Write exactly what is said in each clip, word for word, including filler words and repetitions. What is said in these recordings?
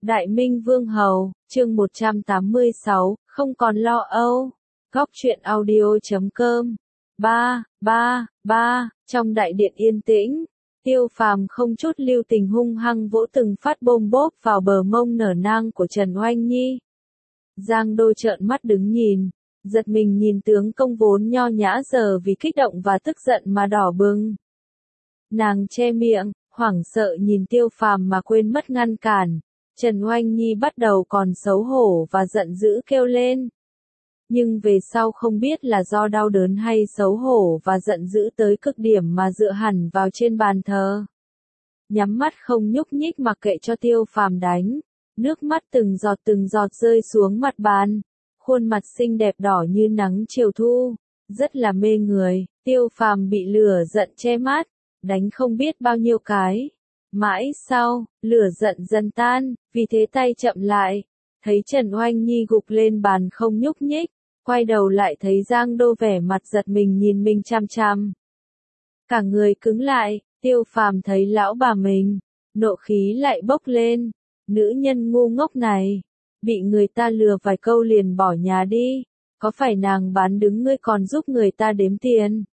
Đại Minh Vương Hầu, chương một trăm tám mươi sáu, không còn lo âu. Góc truyện audio chấm com. ba, ba, ba, trong đại điện yên tĩnh, Tiêu Phàm không chút lưu tình hung hăng vỗ từng phát bôm bốp vào bờ mông nở nang của Trần Oanh Nhi. Giang Đô trợn mắt đứng nhìn, giật mình nhìn tướng công vốn nho nhã giờ vì kích động và tức giận mà đỏ bừng. Nàng che miệng, hoảng sợ nhìn Tiêu Phàm mà quên mất ngăn cản. Trần Oanh Nhi bắt đầu còn xấu hổ và giận dữ kêu lên. Nhưng về sau không biết là do đau đớn hay xấu hổ và giận dữ tới cực điểm mà dựa hẳn vào trên bàn thờ. Nhắm mắt không nhúc nhích mặc kệ cho Tiêu Phàm đánh. Nước mắt từng giọt từng giọt rơi xuống mặt bàn. Khuôn mặt xinh đẹp đỏ như nắng chiều thu. Rất là mê người. Tiêu Phàm bị lửa giận che mắt. Đánh không biết bao nhiêu cái. Mãi sau, lửa giận dần tan, vì thế tay chậm lại. Thấy Trần Oanh Nhi gục lên bàn không nhúc nhích. Quay đầu lại thấy Giang Đô vẻ mặt giật mình nhìn mình chăm chăm. Cả người cứng lại, Tiêu Phàm thấy lão bà mình. Nộ khí lại bốc lên. Nữ nhân ngu ngốc này. Bị người ta lừa vài câu liền bỏ nhà đi. Có phải nàng bán đứng ngươi còn giúp người ta đếm tiền?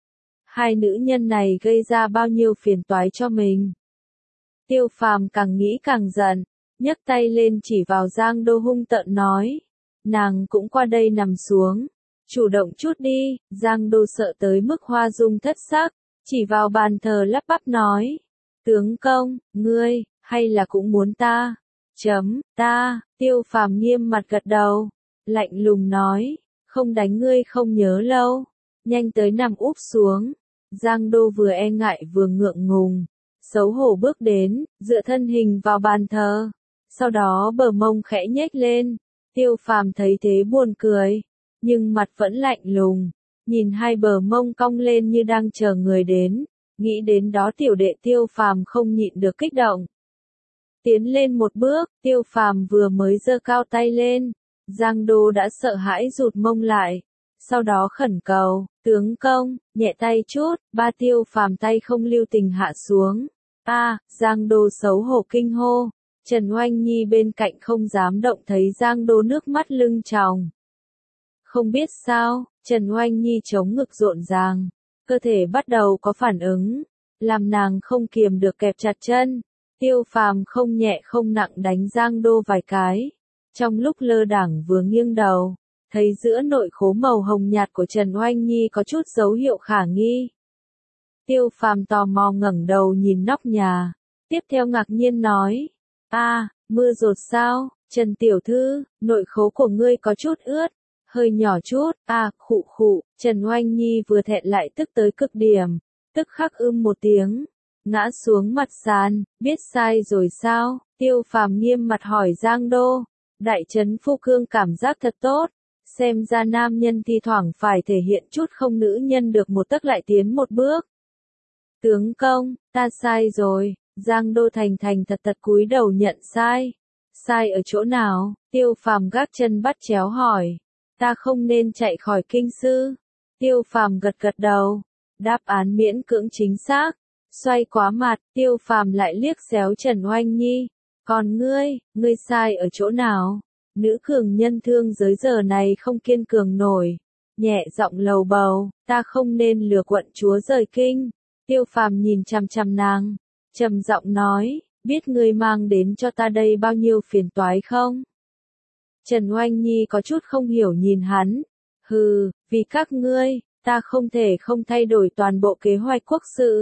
Hai nữ nhân này gây ra bao nhiêu phiền toái cho mình. Tiêu Phàm càng nghĩ càng giận, nhấc tay lên chỉ vào Giang Đô hung tợn nói. Nàng cũng qua đây nằm xuống. Chủ động chút đi. Giang Đô sợ tới mức hoa dung thất sắc, chỉ vào bàn thờ lắp bắp nói. Tướng công, ngươi, hay là cũng muốn ta? Chấm, ta. Tiêu Phàm nghiêm mặt gật đầu, lạnh lùng nói. Không đánh ngươi không nhớ lâu. Nhanh tới nằm úp xuống. Giang Đô vừa e ngại vừa ngượng ngùng. Xấu hổ bước đến, dựa thân hình vào bàn thờ. Sau đó bờ mông khẽ nhếch lên. Tiêu Phàm thấy thế buồn cười. Nhưng mặt vẫn lạnh lùng. Nhìn hai bờ mông cong lên như đang chờ người đến. Nghĩ đến đó tiểu đệ Tiêu Phàm không nhịn được kích động. Tiến lên một bước, Tiêu Phàm vừa mới giơ cao tay lên. Giang Đô đã sợ hãi rụt mông lại. Sau đó khẩn cầu, tướng công, nhẹ tay chút, ba. Tiêu Phàm tay không lưu tình hạ xuống. A, à, Giang Đô xấu hổ kinh hô. Trần Oanh Nhi bên cạnh không dám động thấy Giang Đô nước mắt lưng tròng. Không biết sao, Trần Oanh Nhi chống ngực rộn ràng. Cơ thể bắt đầu có phản ứng. Làm nàng không kiềm được kẹp chặt chân. Tiêu Phàm không nhẹ không nặng đánh Giang Đô vài cái. Trong lúc lơ đảng vừa nghiêng đầu. Thấy giữa nội khố màu hồng nhạt của Trần Oanh Nhi có chút dấu hiệu khả nghi. Tiêu Phàm tò mò ngẩng đầu nhìn nóc nhà. Tiếp theo ngạc nhiên nói. A, à, mưa rột sao, Trần Tiểu Thư, nội khố của ngươi có chút ướt. Hơi nhỏ chút, à, khụ khụ. Trần Oanh Nhi vừa thẹn lại tức tới cực điểm. Tức khắc ưm một tiếng. Ngã xuống mặt sàn, biết sai rồi sao? Tiêu Phàm nghiêm mặt hỏi Giang Đô. Đại trấn phu cương cảm giác thật tốt. Xem ra nam nhân thi thoảng phải thể hiện chút không nữ nhân được một tấc lại tiến một bước. Tướng công, ta sai rồi. Giang Đô thành thành thật thật cúi đầu nhận sai. Sai ở chỗ nào? Tiêu Phàm gác chân bắt chéo hỏi. Ta không nên chạy khỏi kinh sư. Tiêu Phàm gật gật đầu. Đáp án miễn cưỡng chính xác. Xoay quá mặt, Tiêu Phàm lại liếc xéo Trần Oanh Nhi. Còn ngươi, ngươi sai ở chỗ nào? Nữ cường nhân thương giới giờ này không kiên cường nổi. Nhẹ giọng lầu bầu, ta không nên lừa quận chúa rời kinh. Tiêu Phàm nhìn chằm chằm nàng, trầm giọng nói, biết ngươi mang đến cho ta đây bao nhiêu phiền toái không? Trần Oanh Nhi có chút không hiểu nhìn hắn. Hừ, vì các ngươi, ta không thể không thay đổi toàn bộ kế hoạch quốc sự.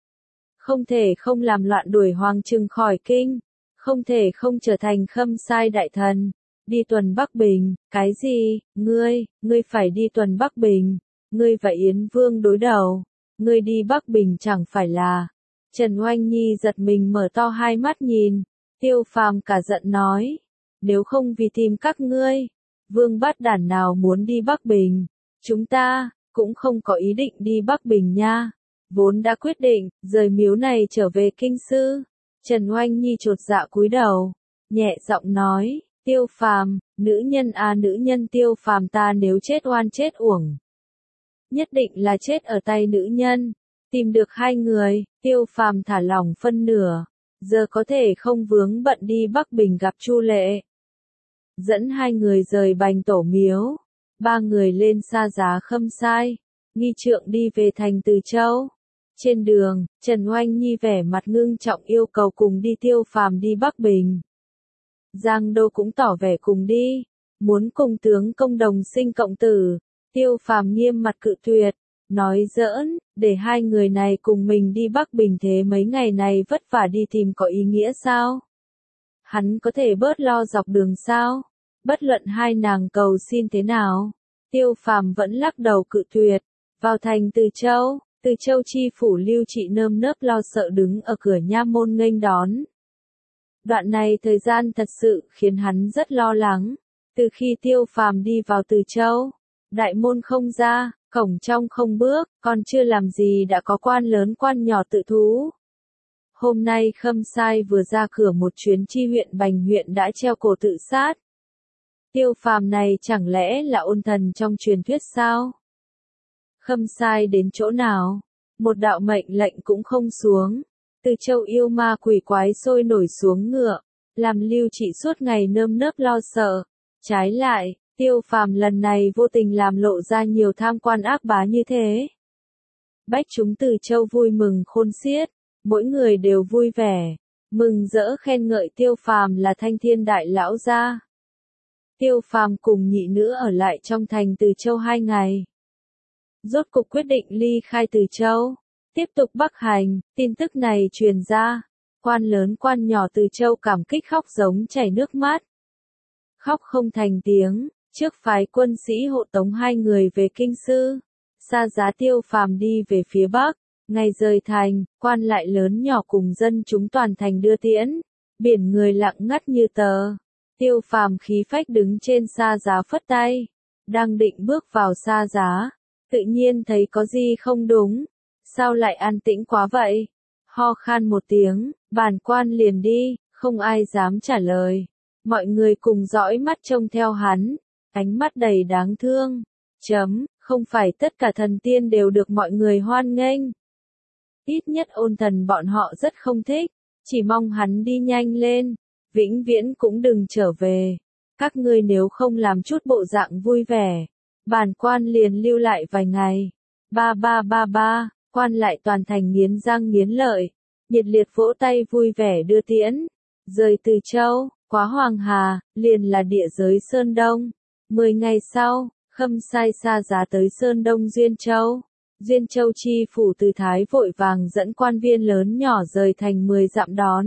Không thể không làm loạn đuổi Hoàng Trừng khỏi kinh. Không thể không trở thành khâm sai đại thần. Đi tuần Bắc Bình, cái gì? Ngươi, ngươi phải đi tuần Bắc Bình. Ngươi và Yến Vương đối đầu. Ngươi đi Bắc Bình chẳng phải là. Trần Oanh Nhi giật mình mở to hai mắt nhìn. Tiêu Phàm cả giận nói. Nếu không vì tìm các ngươi, Vương bát đản nào muốn đi Bắc Bình. Chúng ta, cũng không có ý định đi Bắc Bình nha. Vốn đã quyết định, rời miếu này trở về kinh sư. Trần Oanh Nhi chột dạ cúi đầu. Nhẹ giọng nói. Tiêu Phàm, nữ nhân à nữ nhân Tiêu Phàm ta nếu chết oan chết uổng. Nhất định là chết ở tay nữ nhân. Tìm được hai người, Tiêu Phàm thả lỏng phân nửa. giờ có thể không vướng bận đi Bắc Bình gặp Chu Lệ. Dẫn hai người rời Bành Tổ Miếu, ba người lên Sa Giá Khâm Sai, nghi trượng đi về thành Từ Châu. Trên đường, Trần Oanh Nhi vẻ mặt ngưng trọng yêu cầu cùng đi Tiêu Phàm đi Bắc Bình. Giang Đô cũng tỏ vẻ cùng đi, muốn cùng tướng công đồng sinh cộng tử. Tiêu Phàm nghiêm mặt cự tuyệt, nói giỡn, để hai người này cùng mình đi Bắc Bình thế mấy ngày này vất vả đi tìm có ý nghĩa sao? Hắn có thể bớt lo dọc đường sao? Bất luận hai nàng cầu xin thế nào, Tiêu Phàm vẫn lắc đầu cự tuyệt. Vào thành Từ Châu, Từ Châu chi phủ Lưu Trị nơm nớp lo sợ đứng ở cửa nha môn nghênh đón. Đoạn này thời gian thật sự khiến hắn rất lo lắng. Từ khi Tiêu Phàm đi vào Từ Châu, đại môn không ra, cổng trong không bước, còn chưa làm gì đã có quan lớn quan nhỏ tự thú. Hôm nay Khâm Sai vừa ra cửa một chuyến chi huyện Bành huyện đã treo cổ tự sát. Tiêu Phàm này chẳng lẽ là ôn thần trong truyền thuyết sao? Khâm Sai đến chỗ nào, một đạo mệnh lệnh cũng không xuống. Từ Châu yêu ma quỷ quái sôi nổi xuống ngựa, làm Lưu Trị suốt ngày nơm nớp lo sợ. Trái lại, Tiêu Phàm lần này vô tình làm lộ ra nhiều tham quan ác bá như thế. Bách chúng Từ Châu vui mừng khôn xiết, mỗi người đều vui vẻ, mừng rỡ khen ngợi Tiêu Phàm là thanh thiên đại lão gia. Tiêu Phàm cùng nhị nữ ở lại trong thành Từ Châu hai ngày. Rốt cục quyết định ly khai Từ Châu, tiếp tục Bắc hành. Tin tức này truyền ra, quan lớn quan nhỏ Từ Châu cảm kích khóc giống chảy nước mắt. Khóc không thành tiếng, trước phái quân sĩ hộ tống hai người về kinh sư. Sa Giá Tiêu Phàm đi về phía Bắc, ngày rời thành, quan lại lớn nhỏ cùng dân chúng toàn thành đưa tiễn, biển người lặng ngắt như tờ. Tiêu Phàm khí phách đứng trên Sa Giá phất tay, đang định bước vào Sa Giá, tự nhiên thấy có gì không đúng, sao lại an tĩnh quá vậy? Ho khan một tiếng, bản quan liền đi, không ai dám trả lời. Mọi người cùng dõi mắt trông theo hắn, ánh mắt đầy đáng thương. Chấm, không phải tất cả thần tiên đều được mọi người hoan nghênh. Ít nhất ôn thần bọn họ rất không thích, chỉ mong hắn đi nhanh lên, vĩnh viễn cũng đừng trở về. Các ngươi nếu không làm chút bộ dạng vui vẻ, bản quan liền lưu lại vài ngày. Ba ba ba ba, quan lại toàn thành nghiến răng nghiến lợi, nhiệt liệt vỗ tay vui vẻ đưa tiễn. Rời Từ Châu, quá Hoàng Hà, liền là địa giới Sơn Đông. Mười ngày sau, Khâm Sai Sa Giá tới Sơn Đông Duyên Châu. Duyên Châu chi phủ Từ Thái vội vàng dẫn quan viên lớn nhỏ rời thành mười dặm đón.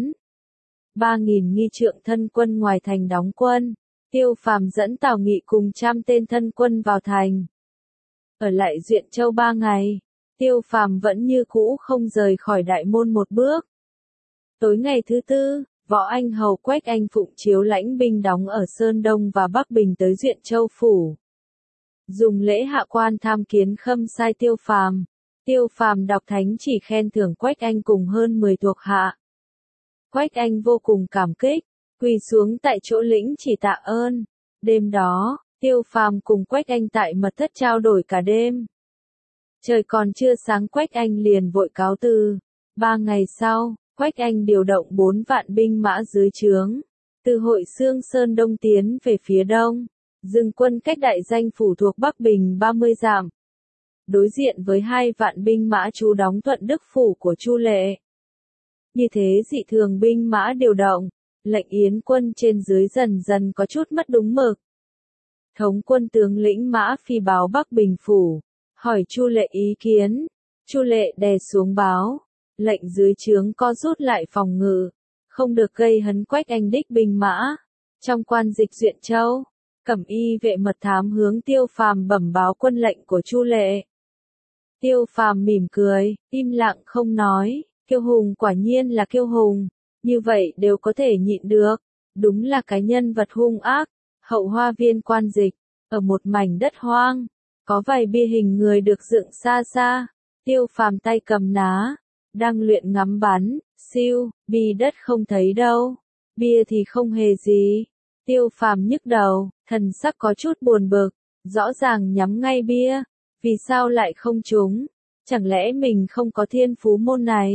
Ba nghìn nghi trượng thân quân ngoài thành đóng quân. Tiêu Phàm dẫn Tào Nghị cùng trăm tên thân quân vào thành. Ở lại Duyện Châu ba ngày, Tiêu Phàm vẫn như cũ không rời khỏi đại môn một bước. Tối ngày thứ tư, Võ Anh Hầu Quách Anh phụng chiếu lãnh binh đóng ở Sơn Đông và Bắc Bình tới Duyện Châu phủ. Dùng lễ hạ quan tham kiến Khâm Sai Tiêu Phàm. Tiêu Phàm đọc thánh chỉ khen thưởng Quách Anh cùng hơn mười thuộc hạ. Quách Anh vô cùng cảm kích, quỳ xuống tại chỗ lĩnh chỉ tạ ơn. Đêm đó, Tiêu Phàm cùng Quách Anh tại mật thất trao đổi cả đêm. Trời còn chưa sáng Quách Anh liền vội cáo từ. Ba ngày sau, Quách Anh điều động bốn vạn binh mã dưới trướng, từ Hội Xương Sơn Đông tiến về phía đông, dừng quân cách đại danh phủ thuộc Bắc Bình ba mươi dặm. Đối diện với hai vạn binh mã trú đóng Thuận Đức phủ của Chu Lệ. Như thế dị thường binh mã điều động, lệnh yến quân trên dưới dần dần có chút mất đúng mực. Thống quân tướng lĩnh Mã Phi báo Bắc Bình phủ, hỏi Chu Lệ ý kiến. Chu Lệ đè xuống báo, lệnh dưới trướng co rút lại phòng ngự, không được gây hấn Quách Anh đích binh mã. Trong quan dịch Duyện Châu, Cẩm Y vệ mật thám hướng Tiêu Phàm bẩm báo quân lệnh của Chu Lệ. Tiêu Phàm mỉm cười, im lặng không nói. Kiêu hùng quả nhiên là kiêu hùng, như vậy đều có thể nhịn được, đúng là cái nhân vật hung ác. Hậu hoa viên quan dịch, ở một mảnh đất hoang, có vài bia hình người được dựng xa xa. Tiêu Phàm tay cầm ná, đang luyện ngắm bắn, siêu, bia đất không thấy đâu, bia thì không hề gì. Tiêu Phàm nhức đầu, thần sắc có chút buồn bực, rõ ràng nhắm ngay bia, vì sao lại không trúng? Chẳng lẽ mình không có thiên phú môn này?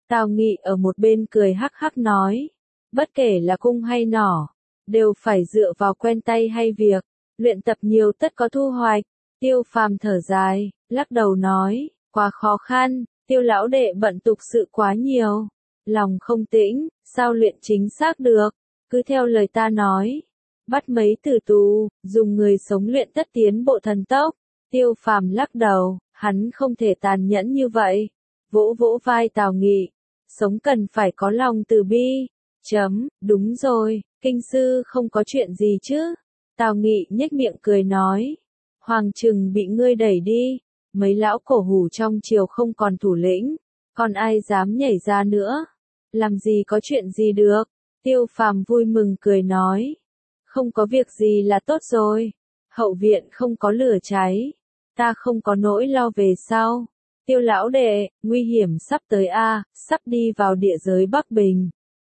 Tào Nghị ở một bên cười hắc hắc nói, bất kể là cung hay nỏ, đều phải dựa vào quen tay hay việc, luyện tập nhiều tất có thu hoạch. Tiêu Phàm thở dài, lắc đầu nói, quá khó khăn, Tiêu lão đệ bận tục sự quá nhiều, lòng không tĩnh, sao luyện chính xác được, cứ theo lời ta nói, bắt mấy tử tù, dùng người sống luyện tất tiến bộ thần tốc. Tiêu Phàm lắc đầu, hắn không thể tàn nhẫn như vậy, vỗ vỗ vai Tào Nghị, sống cần phải có lòng từ bi. Chấm, đúng rồi, kinh sư không có chuyện gì chứ? Tào Nghị nhếch miệng cười nói, Hoàng Trừng bị ngươi đẩy đi, mấy lão cổ hủ trong triều không còn thủ lĩnh, còn ai dám nhảy ra nữa? Làm gì có chuyện gì được? Tiêu Phàm vui mừng cười nói, không có việc gì là tốt rồi, hậu viện không có lửa cháy, ta không có nỗi lo về sau. Tiêu lão đệ, nguy hiểm sắp tới a, sắp đi vào địa giới Bắc Bình.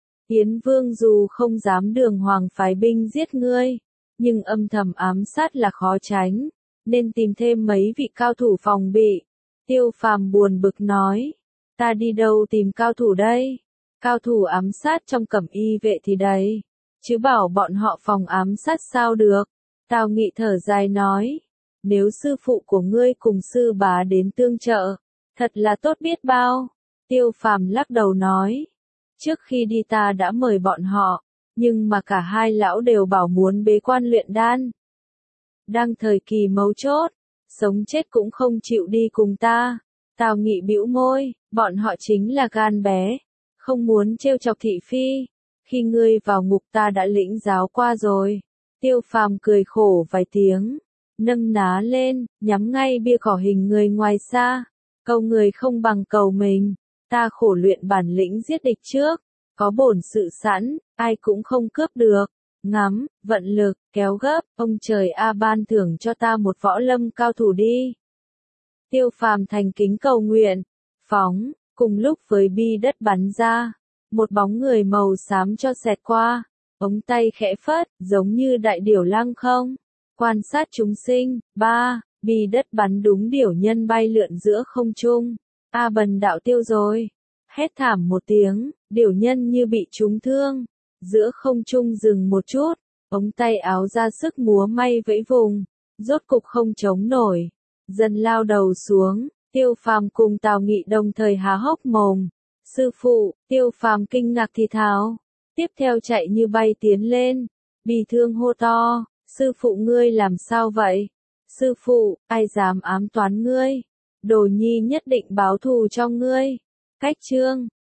Yến Vương dù không dám đường hoàng phái binh giết ngươi, nhưng âm thầm ám sát là khó tránh, nên tìm thêm mấy vị cao thủ phòng bị. Tiêu Phàm buồn bực nói, ta đi đâu tìm cao thủ đây? Cao thủ ám sát trong cẩm y vệ thì đầy, chứ bảo bọn họ phòng ám sát sao được. Tào Nghị thở dài nói, nếu sư phụ của ngươi cùng sư bá đến tương trợ, thật là tốt biết bao. Tiêu Phàm lắc đầu nói, trước khi đi ta đã mời bọn họ, nhưng mà cả hai lão đều bảo muốn bế quan luyện đan. Đang thời kỳ mấu chốt, sống chết cũng không chịu đi cùng ta. Tào Nghị bĩu môi, bọn họ chính là gan bé, không muốn trêu chọc thị phi. Khi ngươi vào ngục ta đã lĩnh giáo qua rồi. Tiêu Phàm cười khổ vài tiếng, nâng ná lên, nhắm ngay bia cỏ hình người ngoài xa. Cầu người không bằng cầu mình, ta khổ luyện bản lĩnh giết địch trước, có bổn sự sẵn, ai cũng không cướp được. Ngắm, vận lực, kéo gấp, ông trời a ban thưởng cho ta một võ lâm cao thủ đi. Tiêu Phàm thành kính cầu nguyện, phóng, cùng lúc với bi đất bắn ra, một bóng người màu xám cho xẹt qua, ống tay khẽ phất, giống như đại điểu lăng không. Quan sát chúng sinh, ba, bi đất bắn đúng điểu nhân bay lượn giữa không trung. A bần đạo tiêu rồi. Hét thảm một tiếng, điểu nhân như bị trúng thương. Giữa không trung dừng một chút, ống tay áo ra sức múa may vẫy vùng, rốt cục không chống nổi, dần lao đầu xuống. Tiêu Phàm cùng Tào Nghị đồng thời há hốc mồm. Sư phụ, Tiêu Phàm kinh ngạc thì thào, tiếp theo chạy như bay tiến lên, bị thương hô to, sư phụ ngươi làm sao vậy? Sư phụ, ai dám ám toán ngươi? Đồ nhi nhất định báo thù cho ngươi. Cách chương